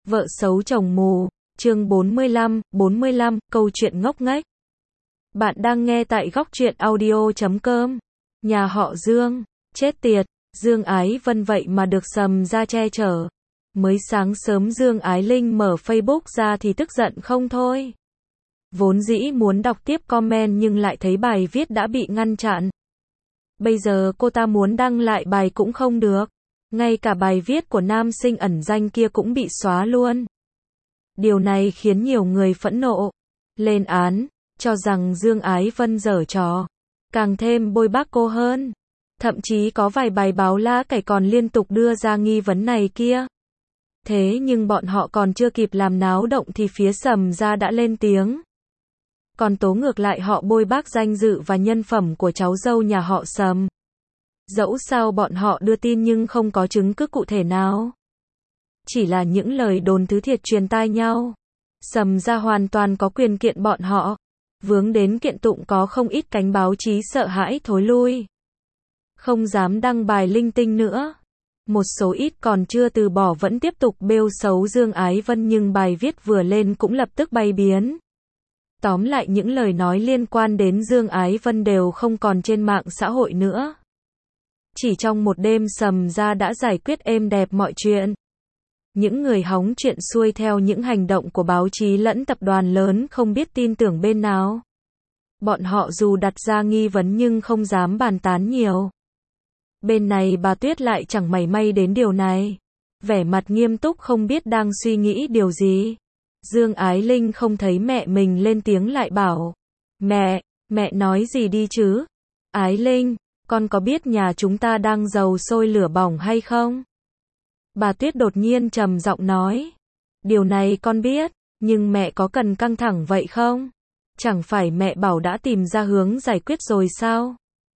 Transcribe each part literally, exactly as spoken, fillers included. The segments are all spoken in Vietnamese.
Vợ xấu chồng mù, chương bốn mươi lăm, bốn mươi lăm, câu chuyện ngốc nghếch. Bạn đang nghe tại góc truyện audio chấm com. Nhà họ Dương, chết tiệt, Dương Ái Vân vậy mà được Sầm ra che chở. Mới sáng sớm Dương Ái Linh mở Facebook ra thì tức giận không thôi. Vốn dĩ muốn đọc tiếp comment nhưng lại thấy bài viết đã bị ngăn chặn. Bây giờ cô ta muốn đăng lại bài cũng không được. Ngay cả bài viết của nam sinh ẩn danh kia cũng bị xóa luôn. Điều này khiến nhiều người phẫn nộ, lên án, cho rằng Dương Ái Vân giở trò, càng thêm bôi bác cô hơn. Thậm chí có vài bài báo lá cải còn liên tục đưa ra nghi vấn này kia. Thế nhưng bọn họ còn chưa kịp làm náo động thì phía Sầm ra đã lên tiếng. Còn tố ngược lại họ bôi bác danh dự và nhân phẩm của cháu dâu nhà họ Sầm. Dẫu sao bọn họ đưa tin nhưng không có chứng cứ cụ thể nào. Chỉ là những lời đồn thứ thiệt truyền tai nhau. Sầm ra hoàn toàn có quyền kiện bọn họ. Vướng đến kiện tụng có không ít cánh báo chí sợ hãi thối lui. Không dám đăng bài linh tinh nữa. Một số ít còn chưa từ bỏ vẫn tiếp tục bêu xấu Dương Ái Vân nhưng bài viết vừa lên cũng lập tức bay biến. Tóm lại những lời nói liên quan đến Dương Ái Vân đều không còn trên mạng xã hội nữa. Chỉ trong một đêm Sầm ra đã giải quyết êm đẹp mọi chuyện. Những người hóng chuyện xuôi theo những hành động của báo chí lẫn tập đoàn lớn không biết tin tưởng bên nào. Bọn họ dù đặt ra nghi vấn nhưng không dám bàn tán nhiều. Bên này bà Tuyết lại chẳng mảy may đến điều này. Vẻ mặt nghiêm túc không biết đang suy nghĩ điều gì. Dương Ái Linh không thấy mẹ mình lên tiếng lại bảo. Mẹ, mẹ nói gì đi chứ? Ái Linh, con có biết nhà chúng ta đang dầu sôi lửa bỏng hay không? Bà Tuyết đột nhiên trầm giọng nói. Điều này con biết, nhưng mẹ có cần căng thẳng vậy không? Chẳng phải mẹ bảo đã tìm ra hướng giải quyết rồi sao?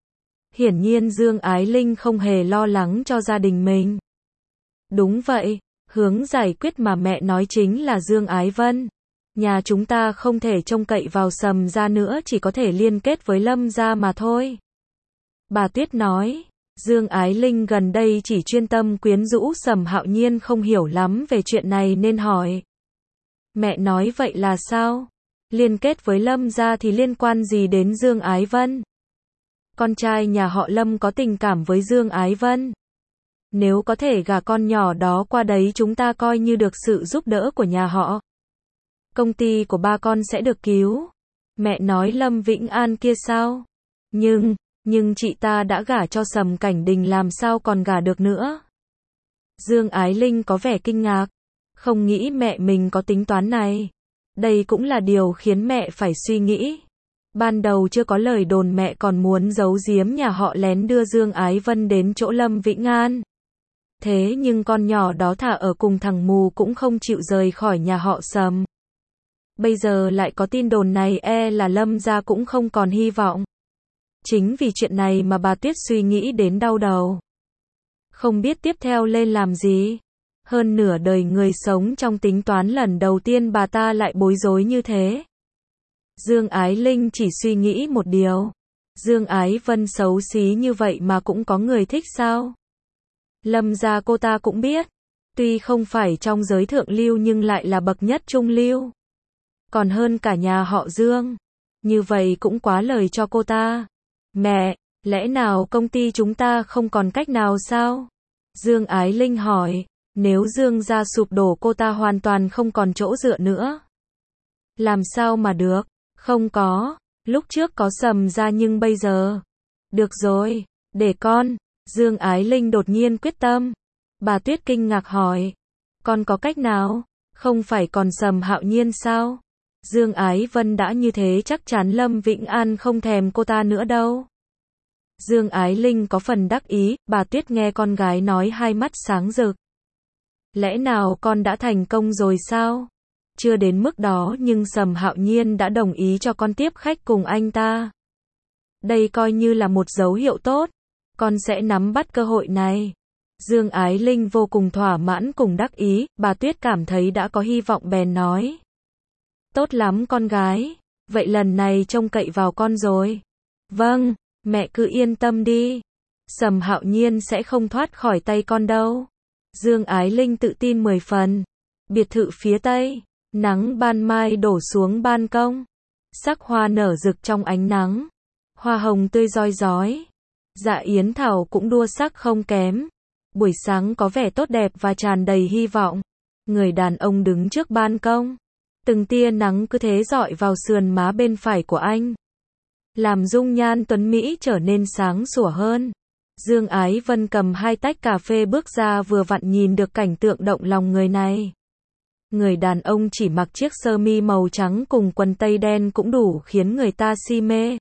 Hiển nhiên Dương Ái Linh không hề lo lắng cho gia đình mình. Đúng vậy, hướng giải quyết mà mẹ nói chính là Dương Ái Vân. Nhà chúng ta không thể trông cậy vào Sầm ra nữa, chỉ có thể liên kết với Lâm gia mà thôi. Bà Tuyết nói. Dương Ái Linh gần đây chỉ chuyên tâm quyến rũ Sầm Hạo Nhiên không hiểu lắm về chuyện này nên hỏi. Mẹ nói vậy là sao? Liên kết với Lâm gia thì liên quan gì đến Dương Ái Vân? Con trai nhà họ Lâm có tình cảm với Dương Ái Vân. Nếu có thể gả con nhỏ đó qua đấy chúng ta coi như được sự giúp đỡ của nhà họ. Công ty của ba con sẽ được cứu. Mẹ nói Lâm Vĩnh An kia sao? Nhưng... Nhưng chị ta đã gả cho Sầm Cảnh Đình làm sao còn gả được nữa? Dương Ái Linh có vẻ kinh ngạc. Không nghĩ mẹ mình có tính toán này. Đây cũng là điều khiến mẹ phải suy nghĩ. Ban đầu chưa có lời đồn mẹ còn muốn giấu giếm nhà họ lén đưa Dương Ái Vân đến chỗ Lâm Vĩnh An. Thế nhưng con nhỏ đó thà ở cùng thằng mù cũng không chịu rời khỏi nhà họ Sầm. Bây giờ lại có tin đồn này e là Lâm gia cũng không còn hy vọng. Chính vì chuyện này mà bà Tuyết suy nghĩ đến đau đầu. Không biết tiếp theo lên làm gì. Hơn nửa đời người sống trong tính toán lần đầu tiên bà ta lại bối rối như thế. Dương Ái Linh chỉ suy nghĩ một điều. Dương Ái Vân xấu xí như vậy mà cũng có người thích sao? Lâm gia cô ta cũng biết. Tuy không phải trong giới thượng lưu nhưng lại là bậc nhất trung lưu. Còn hơn cả nhà họ Dương. Như vậy cũng quá lời cho cô ta. Mẹ, lẽ nào công ty chúng ta không còn cách nào sao? Dương Ái Linh hỏi. Nếu Dương gia sụp đổ cô ta hoàn toàn không còn chỗ dựa nữa. Làm sao mà được? Không có. Lúc trước có Sầm ra nhưng bây giờ. Được rồi, để con. Dương Ái Linh đột nhiên quyết tâm. Bà Tuyết kinh ngạc hỏi. Con có cách nào? Không phải còn Sầm Hạo Nhiên sao? Dương Ái Vân đã như thế chắc chắn Lâm Vĩnh An không thèm cô ta nữa đâu. Dương Ái Linh có phần đắc ý, bà Tuyết nghe con gái nói hai mắt sáng rực. Lẽ nào con đã thành công rồi sao? Chưa đến mức đó nhưng Sầm Hạo Nhiên đã đồng ý cho con tiếp khách cùng anh ta. Đây coi như là một dấu hiệu tốt. Con sẽ nắm bắt cơ hội này. Dương Ái Linh vô cùng thỏa mãn cùng đắc ý, bà Tuyết cảm thấy đã có hy vọng bèn nói. Tốt lắm con gái, vậy lần này trông cậy vào con rồi. Vâng, mẹ cứ yên tâm đi. Sầm Hạo Nhiên sẽ không thoát khỏi tay con đâu. Dương Ái Linh tự tin mười phần. Biệt thự phía tây, nắng ban mai đổ xuống ban công. Sắc hoa nở rực trong ánh nắng. Hoa hồng tươi rói rói. Dạ yến thảo cũng đua sắc không kém. Buổi sáng có vẻ tốt đẹp và tràn đầy hy vọng. Người đàn ông đứng trước ban công. Từng tia nắng cứ thế rọi vào sườn má bên phải của anh, làm dung nhan tuấn Mỹ trở nên sáng sủa hơn. Dương Ái Vân cầm hai tách cà phê bước ra vừa vặn nhìn được cảnh tượng động lòng người này. Người đàn ông chỉ mặc chiếc sơ mi màu trắng cùng quần tây đen cũng đủ khiến người ta si mê.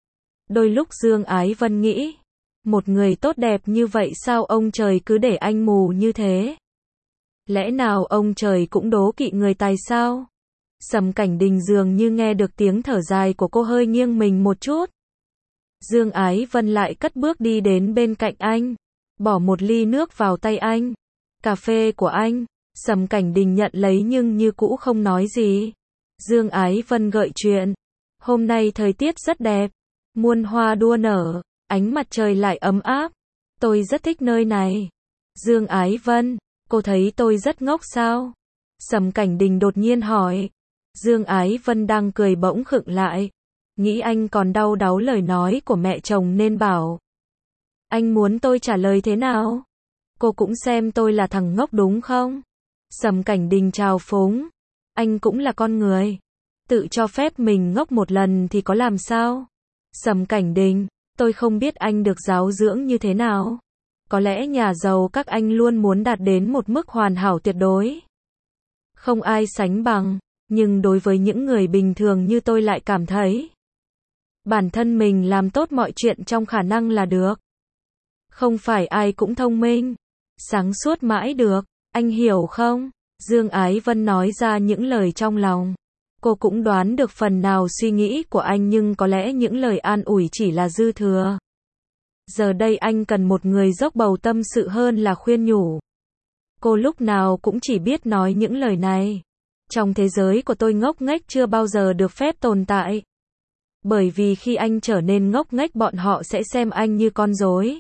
Đôi lúc Dương Ái Vân nghĩ, một người tốt đẹp như vậy sao ông trời cứ để anh mù như thế? Lẽ nào ông trời cũng đố kỵ người tài sao? Sầm Cảnh Đình dường như nghe được tiếng thở dài của cô hơi nghiêng mình một chút. Dương Ái Vân lại cất bước đi đến bên cạnh anh, bỏ một ly nước vào tay anh. Cà phê của anh. Sầm Cảnh Đình nhận lấy nhưng như cũ không nói gì. Dương Ái Vân gợi chuyện. Hôm nay thời tiết rất đẹp, muôn hoa đua nở, ánh mặt trời lại ấm áp. Tôi rất thích nơi này. Dương Ái Vân, cô thấy tôi rất ngốc sao? Sầm Cảnh Đình đột nhiên hỏi. Dương Ái Vân đang cười bỗng khựng lại. Nghĩ anh còn đau đáu lời nói của mẹ chồng nên bảo. Anh muốn tôi trả lời thế nào? Cô cũng xem tôi là thằng ngốc đúng không? Sầm Cảnh Đình trào phúng. Anh cũng là con người. Tự cho phép mình ngốc một lần thì có làm sao? Sầm Cảnh Đình, tôi không biết anh được giáo dưỡng như thế nào. Có lẽ nhà giàu các anh luôn muốn đạt đến một mức hoàn hảo tuyệt đối. Không ai sánh bằng, nhưng đối với những người bình thường như tôi lại cảm thấy bản thân mình làm tốt mọi chuyện trong khả năng là được. Không phải ai cũng thông minh, sáng suốt mãi được, anh hiểu không? Dương Ái Vân nói ra những lời trong lòng. Cô cũng đoán được phần nào suy nghĩ của anh nhưng có lẽ những lời an ủi chỉ là dư thừa. Giờ đây anh cần một người dốc bầu tâm sự hơn là khuyên nhủ. Cô lúc nào cũng chỉ biết nói những lời này. Trong thế giới của tôi ngốc nghếch chưa bao giờ được phép tồn tại. Bởi vì khi anh trở nên ngốc nghếch bọn họ sẽ xem anh như con rối.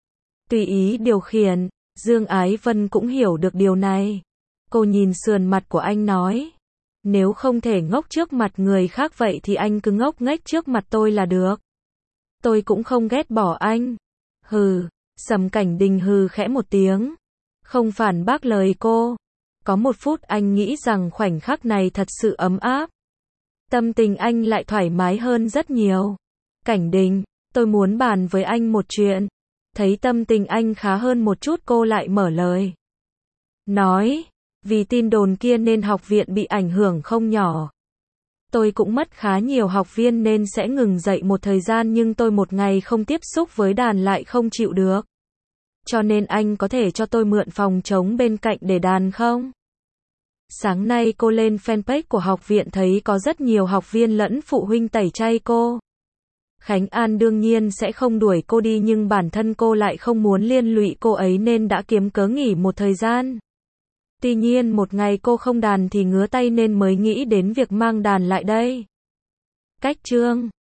Tùy ý điều khiển. Dương Ái Vân cũng hiểu được điều này. Cô nhìn sườn mặt của anh nói. Nếu không thể ngốc trước mặt người khác vậy thì anh cứ ngốc nghếch trước mặt tôi là được. Tôi cũng không ghét bỏ anh. Hừ, Sầm Cảnh Đình hừ khẽ một tiếng. Không phản bác lời cô. Có một phút anh nghĩ rằng khoảnh khắc này thật sự ấm áp. Tâm tình anh lại thoải mái hơn rất nhiều. Cảnh Đình, tôi muốn bàn với anh một chuyện. Thấy tâm tình anh khá hơn một chút cô lại mở lời. Nói, vì tin đồn kia nên học viện bị ảnh hưởng không nhỏ. Tôi cũng mất khá nhiều học viên nên sẽ ngừng dạy một thời gian nhưng tôi một ngày không tiếp xúc với đàn lại không chịu được. Cho nên anh có thể cho tôi mượn phòng trống bên cạnh để đàn không? Sáng nay cô lên fanpage của học viện thấy có rất nhiều học viên lẫn phụ huynh tẩy chay cô. Khánh An đương nhiên sẽ không đuổi cô đi nhưng bản thân cô lại không muốn liên lụy cô ấy nên đã kiếm cớ nghỉ một thời gian. Tuy nhiên một ngày cô không đàn thì ngứa tay nên mới nghĩ đến việc mang đàn lại đây. Cách chương